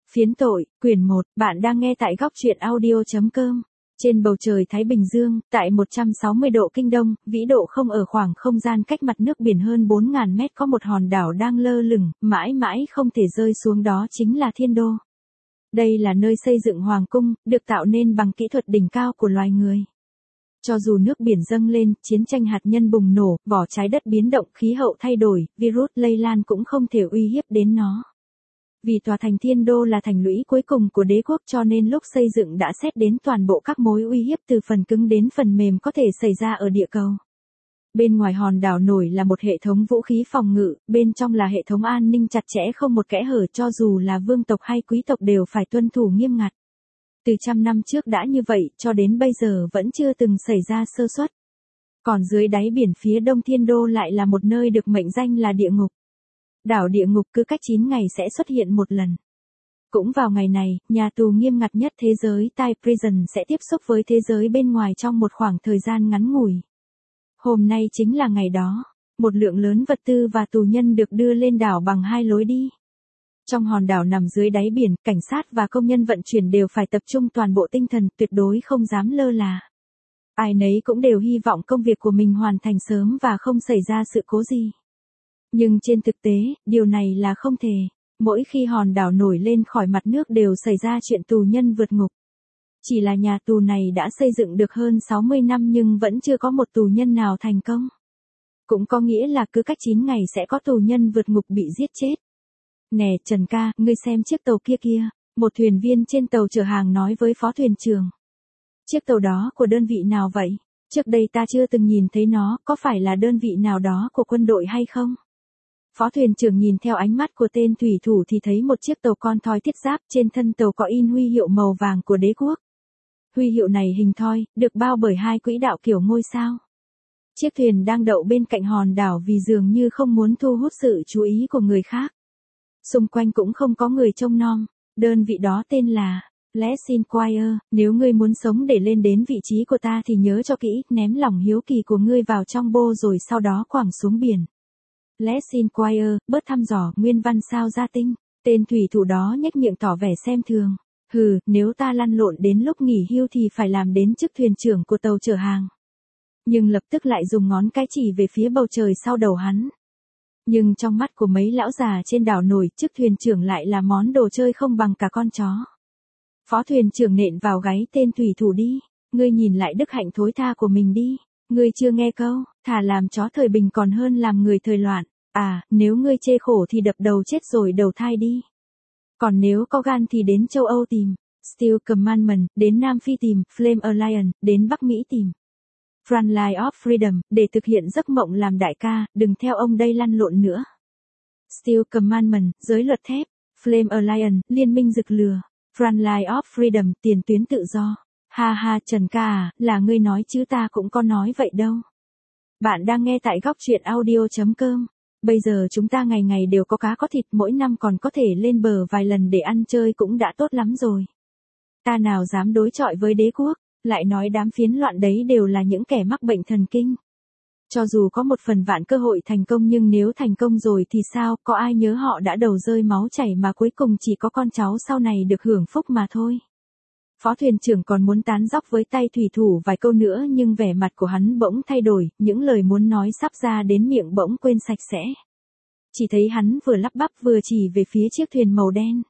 Phiến tội, quyển 1, bạn đang nghe tại góc truyện audio.com. Trên bầu trời Thái Bình Dương, tại 160 độ kinh đông, vĩ độ không ở khoảng không gian cách mặt nước biển hơn 4.000 mét có một hòn đảo đang lơ lửng, mãi mãi không thể rơi xuống, đó chính là Thiên Đô. Đây là nơi xây dựng hoàng cung, được tạo nên bằng kỹ thuật đỉnh cao của loài người. Cho dù nước biển dâng lên, chiến tranh hạt nhân bùng nổ, vỏ trái đất biến động, khí hậu thay đổi, virus lây lan cũng không thể uy hiếp đến nó. Vì tòa thành Thiên Đô là thành lũy cuối cùng của đế quốc cho nên lúc xây dựng đã xét đến toàn bộ các mối uy hiếp từ phần cứng đến phần mềm có thể xảy ra ở địa cầu. Bên ngoài hòn đảo nổi là một hệ thống vũ khí phòng ngự, bên trong là hệ thống an ninh chặt chẽ không một kẽ hở, cho dù là vương tộc hay quý tộc đều phải tuân thủ nghiêm ngặt. Từ trăm năm trước đã như vậy, cho đến bây giờ vẫn chưa từng xảy ra sơ suất. Còn dưới đáy biển phía đông Thiên Đô lại là một nơi được mệnh danh là địa ngục. Đảo địa ngục cứ cách 9 ngày sẽ xuất hiện một lần. Cũng vào ngày này, nhà tù nghiêm ngặt nhất thế giới Tai Prison sẽ tiếp xúc với thế giới bên ngoài trong một khoảng thời gian ngắn ngủi. Hôm nay chính là ngày đó, một lượng lớn vật tư và tù nhân được đưa lên đảo bằng hai lối đi. Trong hòn đảo nằm dưới đáy biển, cảnh sát và công nhân vận chuyển đều phải tập trung toàn bộ tinh thần, tuyệt đối không dám lơ là. Ai nấy cũng đều hy vọng công việc của mình hoàn thành sớm và không xảy ra sự cố gì. Nhưng trên thực tế, điều này là không thể. Mỗi khi hòn đảo nổi lên khỏi mặt nước đều xảy ra chuyện tù nhân vượt ngục. Chỉ là nhà tù này đã xây dựng được hơn 60 năm nhưng vẫn chưa có một tù nhân nào thành công. Cũng có nghĩa là cứ cách 9 ngày sẽ có tù nhân vượt ngục bị giết chết. Nè Trần ca, ngươi xem chiếc tàu kia kia. Một thuyền viên trên tàu chở hàng nói với phó thuyền trưởng. Chiếc tàu đó của đơn vị nào vậy? Trước đây ta chưa từng nhìn thấy nó, có phải là đơn vị nào đó của quân đội hay không? Phó thuyền trưởng nhìn theo ánh mắt của tên thủy thủ thì thấy một chiếc tàu con thoi thiết giáp, trên thân tàu có in huy hiệu màu vàng của đế quốc. Huy hiệu này hình thoi, được bao bởi hai quỹ đạo kiểu ngôi sao. Chiếc thuyền đang đậu bên cạnh hòn đảo vì dường như không muốn thu hút sự chú ý của người khác. Xung quanh cũng không có người trông nom, đơn vị đó tên là Let's Inquire, nếu ngươi muốn sống để lên đến vị trí của ta thì nhớ cho kỹ, ném lòng hiếu kỳ của ngươi vào trong bô rồi sau đó quẳng xuống biển. Let's Inquire, bớt thăm dò, nguyên văn sao ra tinh. Tên thủy thủ đó nhếch miệng tỏ vẻ xem thường. Hừ, nếu ta lăn lộn đến lúc nghỉ hưu thì phải làm đến chức thuyền trưởng của tàu chở hàng. Nhưng lập tức lại dùng ngón cái chỉ về phía bầu trời sau đầu hắn. Nhưng trong mắt của mấy lão già trên đảo nổi, chức thuyền trưởng lại là món đồ chơi không bằng cả con chó. Phó thuyền trưởng nện vào gáy tên thủy thủ đi. Ngươi nhìn lại đức hạnh thối tha của mình đi. Ngươi chưa nghe câu, thà làm chó thời bình còn hơn làm người thời loạn. À, nếu ngươi chê khổ thì đập đầu chết rồi đầu thai đi. Còn nếu có gan thì đến châu Âu tìm. Steel Commandment, đến Nam Phi tìm. Flame Alliance, đến Bắc Mỹ tìm. Frontline of Freedom, để thực hiện giấc mộng làm đại ca, đừng theo ông đây lăn lộn nữa. Steel Commandment, giới luật thép. Flame Alliance, liên minh rực lửa. Frontline of Freedom, tiền tuyến tự do. Ha ha Trần ca à, là ngươi nói chứ ta cũng có nói vậy đâu. Bạn đang nghe tại góc truyện audio.com. Bây giờ chúng ta ngày ngày đều có cá có thịt, mỗi năm còn có thể lên bờ vài lần để ăn chơi cũng đã tốt lắm rồi. Ta nào dám đối chọi với đế quốc, lại nói đám phiến loạn đấy đều là những kẻ mắc bệnh thần kinh. Cho dù có một phần vạn cơ hội thành công nhưng nếu thành công rồi thì sao, có ai nhớ họ đã đầu rơi máu chảy mà cuối cùng chỉ có con cháu sau này được hưởng phúc mà thôi. Phó thuyền trưởng còn muốn tán dóc với tay thủy thủ vài câu nữa nhưng vẻ mặt của hắn bỗng thay đổi, những lời muốn nói sắp ra đến miệng bỗng quên sạch sẽ. Chỉ thấy hắn vừa lắp bắp vừa chỉ về phía chiếc thuyền màu đen.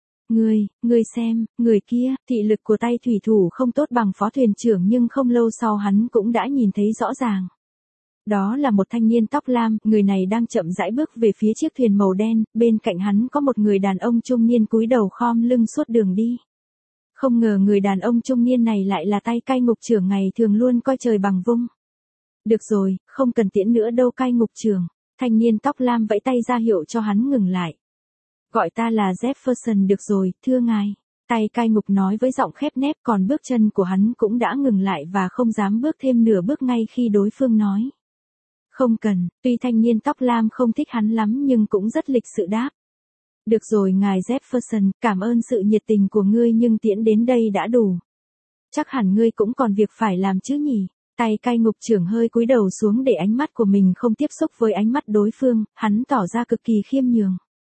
Ngươi xem, người kia, thị lực của tay thủy thủ không tốt bằng phó thuyền trưởng nhưng không lâu sau hắn cũng đã nhìn thấy rõ ràng. Đó là một thanh niên tóc lam, người này đang chậm rãi bước về phía chiếc thuyền màu đen, bên cạnh hắn có một người đàn ông trung niên cúi đầu khom lưng suốt đường đi. Không ngờ người đàn ông trung niên này lại là tay cai ngục trưởng ngày thường luôn coi trời bằng vung. Được rồi, không cần tiễn nữa đâu cai ngục trưởng. Thanh niên tóc lam vẫy tay ra hiệu cho hắn ngừng lại. Gọi ta là Jefferson được rồi, thưa ngài. Tay cai ngục nói với giọng khép nép, còn bước chân của hắn cũng đã ngừng lại và không dám bước thêm nửa bước ngay khi đối phương nói. Không cần, tuy thanh niên tóc lam không thích hắn lắm nhưng cũng rất lịch sự đáp. Được rồi ngài Jefferson, cảm ơn sự nhiệt tình của ngươi nhưng tiễn đến đây đã đủ. Chắc hẳn ngươi cũng còn việc phải làm chứ nhỉ? Tay cai ngục trưởng hơi cúi đầu xuống để ánh mắt của mình không tiếp xúc với ánh mắt đối phương, hắn tỏ ra cực kỳ khiêm nhường.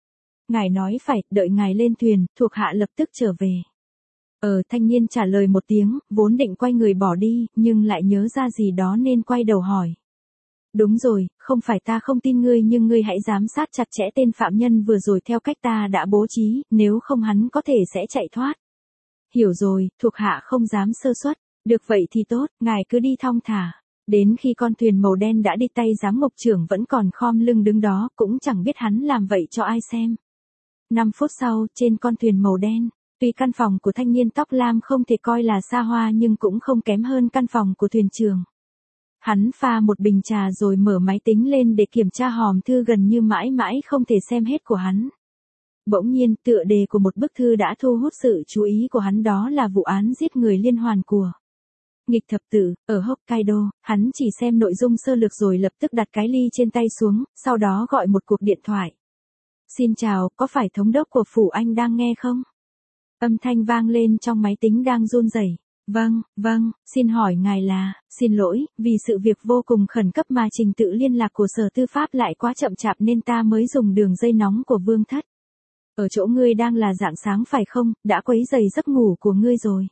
Ngài nói phải, đợi ngài lên thuyền, thuộc hạ lập tức trở về. Thanh niên trả lời một tiếng, vốn định quay người bỏ đi, nhưng lại nhớ ra gì đó nên quay đầu hỏi. Đúng rồi, không phải ta không tin ngươi nhưng ngươi hãy giám sát chặt chẽ tên phạm nhân vừa rồi theo cách ta đã bố trí, nếu không hắn có thể sẽ chạy thoát. Hiểu rồi, thuộc hạ không dám sơ suất. Được vậy thì tốt, ngài cứ đi thong thả. Đến khi con thuyền màu đen đã đi tay giám ngục trưởng vẫn còn khom lưng đứng đó, cũng chẳng biết hắn làm vậy cho ai xem. 5 phút sau, trên con thuyền màu đen, tuy căn phòng của thanh niên tóc lam không thể coi là xa hoa nhưng cũng không kém hơn căn phòng của thuyền trưởng. Hắn pha một bình trà rồi mở máy tính lên để kiểm tra hòm thư gần như mãi mãi không thể xem hết của hắn. Bỗng nhiên, tựa đề của một bức thư đã thu hút sự chú ý của hắn, đó là vụ án giết người liên hoàn của nghịch thập tử, ở Hokkaido. Hắn chỉ xem nội dung sơ lược rồi lập tức đặt cái ly trên tay xuống, sau đó gọi một cuộc điện thoại. Xin chào, có phải thống đốc của phủ Anh đang nghe không? Âm thanh vang lên trong máy tính đang run rẩy. Vâng, xin hỏi ngài là, xin lỗi, vì sự việc vô cùng khẩn cấp mà trình tự liên lạc của Sở Tư pháp lại quá chậm chạp nên ta mới dùng đường dây nóng của Vương Thất. Ở chỗ ngươi đang là rạng sáng phải không, đã quấy rầy giấc ngủ của ngươi rồi.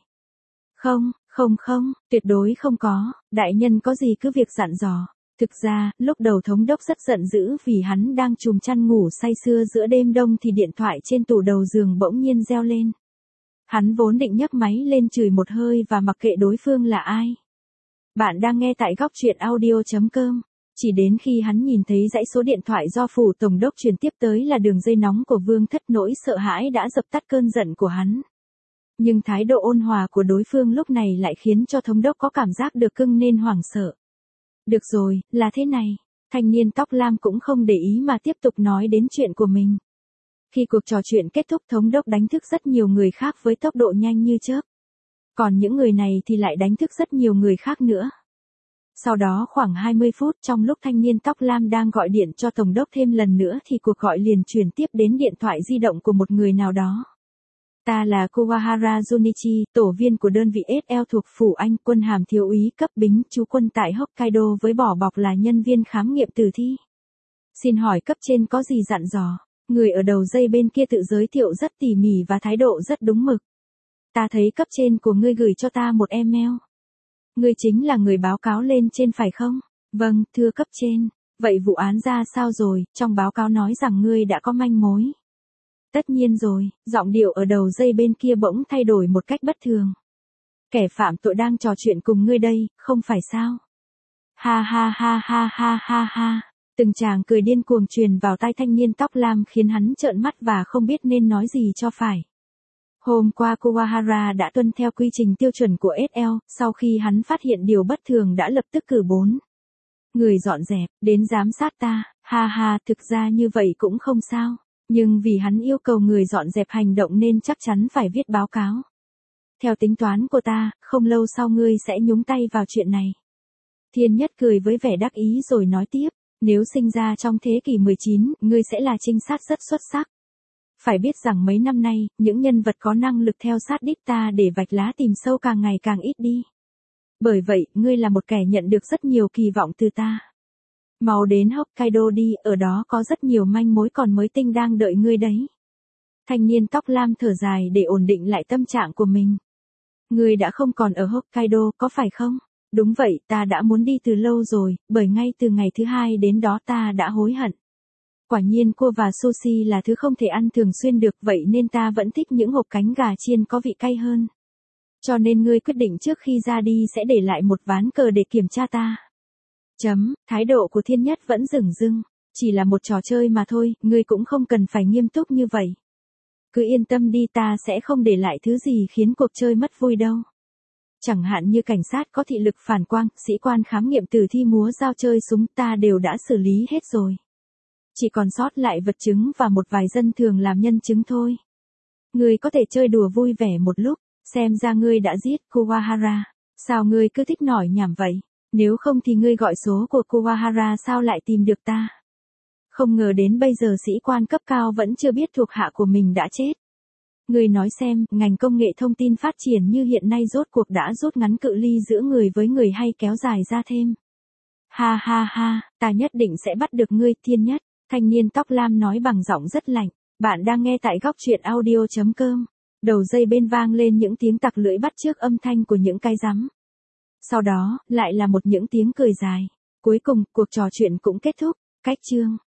Không, tuyệt đối không có, đại nhân có gì cứ việc dặn dò. Thực ra, lúc đầu thống đốc rất giận dữ vì hắn đang chùm chăn ngủ say sưa giữa đêm đông thì điện thoại trên tủ đầu giường bỗng nhiên reo lên. Hắn vốn định nhấc máy lên chửi một hơi và mặc kệ đối phương là ai. Bạn đang nghe tại góc truyện audio.com. Chỉ đến khi hắn nhìn thấy dãy số điện thoại do phủ tổng đốc truyền tiếp tới là đường dây nóng của Vương Thất, nỗi sợ hãi đã dập tắt cơn giận của hắn. Nhưng thái độ ôn hòa của đối phương lúc này lại khiến cho thống đốc có cảm giác được cưng nên hoảng sợ. Được rồi, là thế này. Thanh niên tóc lam cũng không để ý mà tiếp tục nói đến chuyện của mình. Khi cuộc trò chuyện kết thúc, thống đốc đánh thức rất nhiều người khác với tốc độ nhanh như chớp. Còn những người này thì lại đánh thức rất nhiều người khác nữa. Sau đó khoảng 20 phút, trong lúc thanh niên tóc lam đang gọi điện cho tổng đốc thêm lần nữa thì cuộc gọi liền truyền tiếp đến điện thoại di động của một người nào đó. Ta là Kawahara Junichi, tổ viên của đơn vị SL thuộc phủ Anh, quân hàm thiếu úy cấp bính, trú quân tại Hokkaido với vỏ bọc là nhân viên khám nghiệm tử thi. Xin hỏi cấp trên có gì dặn dò? Người ở đầu dây bên kia tự giới thiệu rất tỉ mỉ và thái độ rất đúng mực. Ta thấy cấp trên của ngươi gửi cho ta một email. Ngươi chính là người báo cáo lên trên phải không? Vâng, thưa cấp trên. Vậy vụ án ra sao rồi? Trong báo cáo nói rằng ngươi đã có manh mối. Tất nhiên rồi, giọng điệu ở đầu dây bên kia bỗng thay đổi một cách bất thường. Kẻ phạm tội đang trò chuyện cùng ngươi đây, không phải sao? Ha. Từng tràng cười điên cuồng truyền vào tai thanh niên tóc lam khiến hắn trợn mắt và không biết nên nói gì cho phải. Hôm qua Kawahara đã tuân theo quy trình tiêu chuẩn của SL, sau khi hắn phát hiện điều bất thường đã lập tức cử 4 người dọn dẹp, đến giám sát ta. Ha, thực ra như vậy cũng không sao. Nhưng vì hắn yêu cầu người dọn dẹp hành động nên chắc chắn phải viết báo cáo. Theo tính toán của ta, không lâu sau ngươi sẽ nhúng tay vào chuyện này. Thiên Nhất cười với vẻ đắc ý rồi nói tiếp, nếu sinh ra trong thế kỷ 19, ngươi sẽ là trinh sát rất xuất sắc. Phải biết rằng mấy năm nay, những nhân vật có năng lực theo sát đích ta để vạch lá tìm sâu càng ngày càng ít đi. Bởi vậy, ngươi là một kẻ nhận được rất nhiều kỳ vọng từ ta. Mau đến Hokkaido đi, ở đó có rất nhiều manh mối còn mới tinh đang đợi ngươi đấy. Thanh niên tóc lam thở dài để ổn định lại tâm trạng của mình. Ngươi đã không còn ở Hokkaido, có phải không? Đúng vậy, ta đã muốn đi từ lâu rồi, bởi ngay từ ngày thứ 2 đến đó ta đã hối hận. Quả nhiên cua và sushi là thứ không thể ăn thường xuyên được, vậy nên ta vẫn thích những hộp cánh gà chiên có vị cay hơn. Cho nên ngươi quyết định trước khi ra đi sẽ để lại một ván cờ để kiểm tra ta. Thái độ của Thiên Nhất vẫn dửng dưng. Chỉ là một trò chơi mà thôi, ngươi cũng không cần phải nghiêm túc như vậy. Cứ yên tâm đi, ta sẽ không để lại thứ gì khiến cuộc chơi mất vui đâu. Chẳng hạn như cảnh sát có thị lực phản quang, sĩ quan khám nghiệm tử thi múa dao chơi súng, ta đều đã xử lý hết rồi. Chỉ còn sót lại vật chứng và một vài dân thường làm nhân chứng thôi. Ngươi có thể chơi đùa vui vẻ một lúc, xem ra ngươi đã giết Kawahara. Sao ngươi cứ thích nổi nhảm vậy? Nếu không thì ngươi gọi số của Kawahara sao lại tìm được ta? Không ngờ đến bây giờ sĩ quan cấp cao vẫn chưa biết thuộc hạ của mình đã chết. Ngươi nói xem, ngành công nghệ thông tin phát triển như hiện nay rốt cuộc đã rút ngắn cự ly giữa người với người hay kéo dài ra thêm? Ha, ta nhất định sẽ bắt được ngươi, Thiên Nhất. Thanh niên tóc lam nói bằng giọng rất lạnh. Bạn đang nghe tại góc truyện audio.com. Đầu dây bên vang lên những tiếng tặc lưỡi bắt chước âm thanh của những cái rắm. Sau đó, lại là những tiếng cười dài. Cuối cùng, cuộc trò chuyện cũng kết thúc. Cách chương.